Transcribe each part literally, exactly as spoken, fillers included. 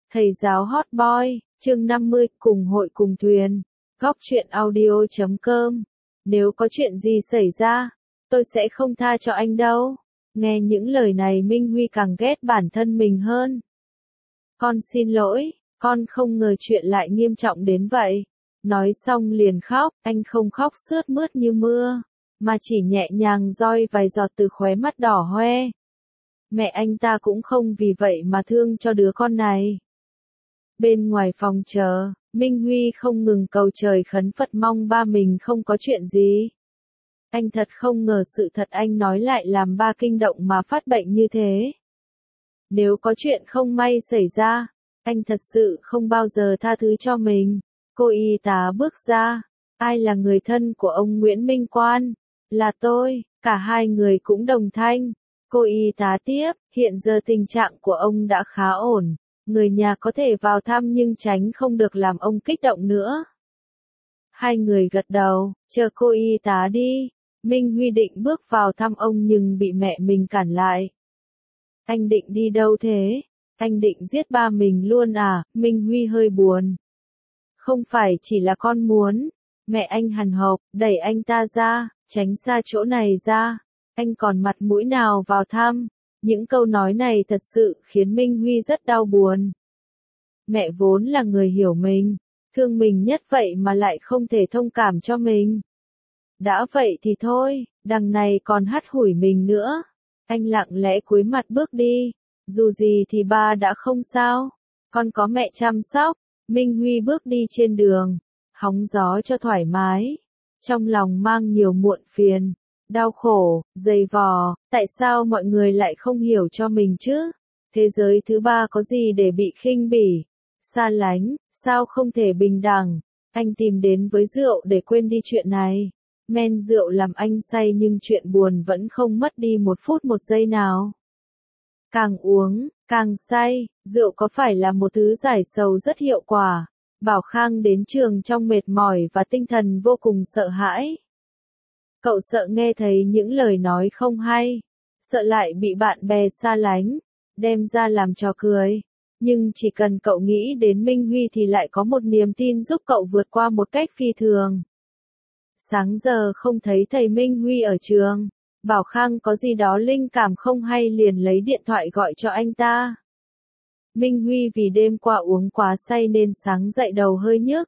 Thầy giáo hot boy, chương năm mươi, cùng hội cùng thuyền. Góc truyện audio chấm com. Nếu có chuyện gì xảy ra, tôi sẽ không tha cho anh đâu. Nghe những lời này Minh Huy càng ghét bản thân mình hơn. Con xin lỗi, con không ngờ chuyện lại nghiêm trọng đến vậy. Nói xong liền khóc, anh không khóc sướt mướt như mưa, mà chỉ nhẹ nhàng roi vài giọt từ khóe mắt đỏ hoe. Mẹ anh ta cũng không vì vậy mà thương cho đứa con này. Bên ngoài phòng chờ, Minh Huy không ngừng cầu trời khấn Phật mong ba mình không có chuyện gì. Anh thật không ngờ sự thật anh nói lại làm ba kinh động mà phát bệnh như thế. Nếu có chuyện không may xảy ra, anh thật sự không bao giờ tha thứ cho mình. Cô y tá bước ra. Ai là người thân của ông Nguyễn Minh Quan? Là tôi. Cả hai người cũng đồng thanh. Cô y tá tiếp, hiện giờ tình trạng của ông đã khá ổn. Người nhà có thể vào thăm nhưng tránh không được làm ông kích động nữa. Hai người gật đầu, chờ cô y tá đi. Minh Huy định bước vào thăm ông nhưng bị mẹ mình cản lại. Anh định đi đâu thế? Anh định giết ba mình luôn à? Minh Huy hơi buồn. Không phải chỉ là con muốn. Mẹ anh hằn học, đẩy anh ta ra, tránh xa chỗ này ra. Anh còn mặt mũi nào vào thăm? Những câu nói này thật sự khiến Minh Huy rất đau buồn. Mẹ vốn là người hiểu mình, thương mình nhất vậy mà lại không thể thông cảm cho mình. Đã vậy thì thôi, đằng này còn hắt hủi mình nữa. Anh lặng lẽ cúi mặt bước đi. Dù gì thì ba đã không sao. Con có mẹ chăm sóc. Minh Huy bước đi trên đường, hóng gió cho thoải mái. Trong lòng mang nhiều muộn phiền, đau khổ, dày vò. Tại sao mọi người lại không hiểu cho mình chứ? Thế giới thứ ba có gì để bị khinh bỉ, xa lánh, sao không thể bình đẳng? Anh tìm đến với rượu để quên đi chuyện này. Men rượu làm anh say nhưng chuyện buồn vẫn không mất đi một phút một giây nào. Càng uống, càng say, rượu có phải là một thứ giải sầu rất hiệu quả. Bảo Khang đến trường trong mệt mỏi và tinh thần vô cùng sợ hãi. Cậu sợ nghe thấy những lời nói không hay, sợ lại bị bạn bè xa lánh, đem ra làm trò cười. Nhưng chỉ cần cậu nghĩ đến Minh Huy thì lại có một niềm tin giúp cậu vượt qua một cách phi thường. Sáng giờ không thấy thầy Minh Huy ở trường. Bảo Khang có gì đó linh cảm không hay liền lấy điện thoại gọi cho anh ta. Minh Huy vì đêm qua uống quá say nên sáng dậy đầu hơi nhức.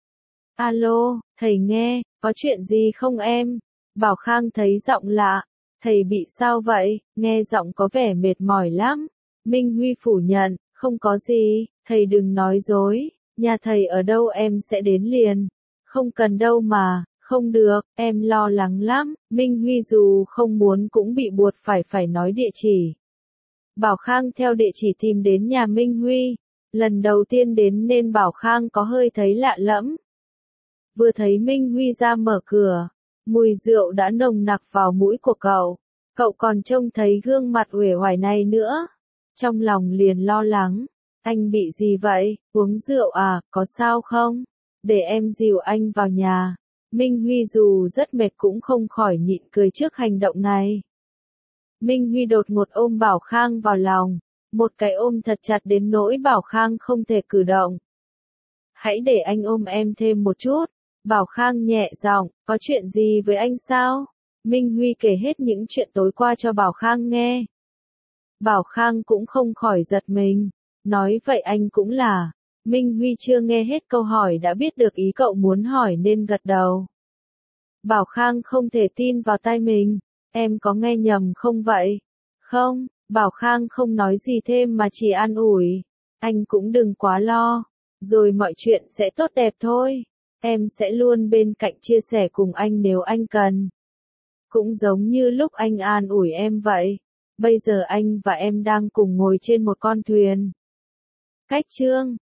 Alo, thầy nghe, có chuyện gì không em? Bảo Khang thấy giọng lạ. Thầy bị sao vậy? Nghe giọng có vẻ mệt mỏi lắm. Minh Huy phủ nhận, không có gì, thầy đừng nói dối. Nhà thầy ở đâu em sẽ đến liền. Không cần đâu mà. Không được, em lo lắng lắm. Minh Huy dù không muốn cũng bị buộc phải phải nói địa chỉ. Bảo Khang theo địa chỉ tìm đến nhà Minh Huy. Lần đầu tiên đến nên Bảo Khang có hơi thấy lạ lẫm. Vừa thấy Minh Huy ra mở cửa, mùi rượu đã nồng nặc vào mũi của cậu. Cậu còn trông thấy gương mặt uể oải này nữa. Trong lòng liền lo lắng. Anh bị gì vậy? Uống rượu à? Có sao không? Để em dìu anh vào nhà. Minh Huy dù rất mệt cũng không khỏi nhịn cười trước hành động này. Minh Huy đột ngột ôm Bảo Khang vào lòng, một cái ôm thật chặt đến nỗi Bảo Khang không thể cử động. Hãy để anh ôm em thêm một chút. Bảo Khang nhẹ giọng, có chuyện gì với anh sao? Minh Huy kể hết những chuyện tối qua cho Bảo Khang nghe. Bảo Khang cũng không khỏi giật mình, nói vậy anh cũng là. Minh Huy chưa nghe hết câu hỏi đã biết được ý cậu muốn hỏi nên gật đầu. Bảo Khang không thể tin vào tai mình. Em có nghe nhầm không vậy? Không, Bảo Khang không nói gì thêm mà chỉ an ủi. Anh cũng đừng quá lo. Rồi mọi chuyện sẽ tốt đẹp thôi. Em sẽ luôn bên cạnh chia sẻ cùng anh nếu anh cần. Cũng giống như lúc anh an ủi em vậy. Bây giờ anh và em đang cùng ngồi trên một con thuyền. Cách chương